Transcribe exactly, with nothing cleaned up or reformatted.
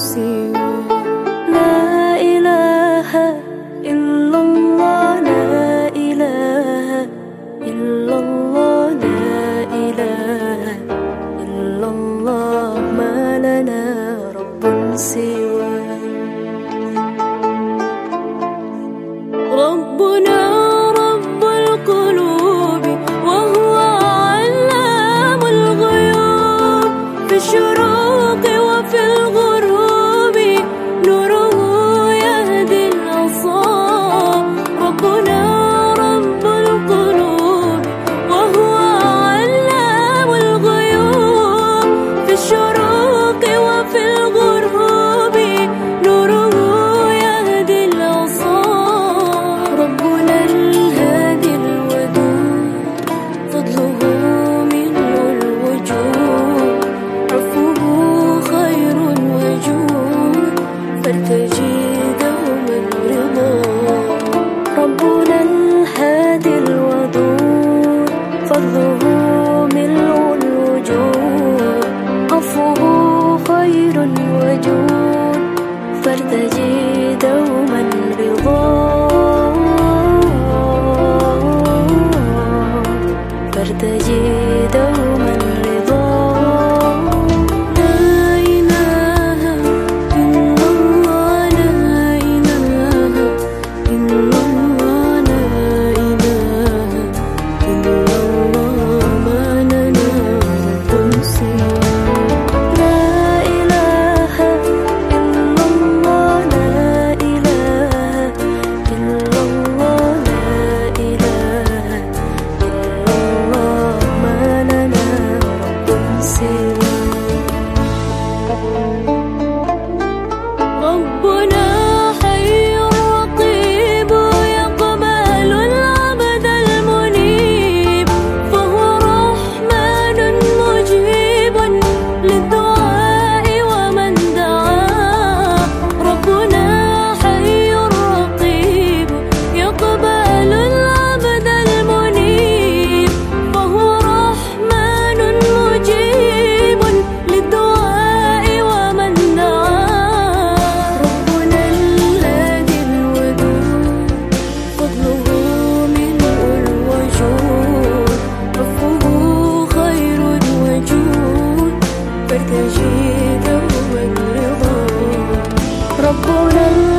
سواه. لا إله إلا الله، لا إله إلا الله، لا إله إلا الله، ما لنا رب سواه. ربنا رب القلوب وهو علام الغيوب، في الشروق وفي الغروب نوره يهدي الأصاب. ربنا رب القلوب وهو علام الغيوب، في الشروق وفي الغروب نوره يهدي الأصاب. ربنا الهادي الودود، فضله ملء الوجود، عفوه خير وجود، فارتجي دوما رضا. ربنا الهادي الودود، فضله ملء الوجود، عفوه خير وجود، فارتجي دوما رضا، فارتجي دوما رضا. لا إله إلا الله، لا إله إلا الله، لا إله إلا الله، ما لنا رب سواه. لا إله إلا الله، لا إله إلا الله، لا إله إلا الله، ما لنا رب سواه. ربنا حي رقيب يقبل العبد المنيب، فهو رحمن مجيب للدعاء ومن دعا. ربنا حي رقيب يقبل العبد المنيب، فهو رحمن مجيب للدعاء ومن دعا. ربنا الهادي الودود، فضله ملء الوجود، عفوه خير وجود، فارتجي دوما رضا. ربنا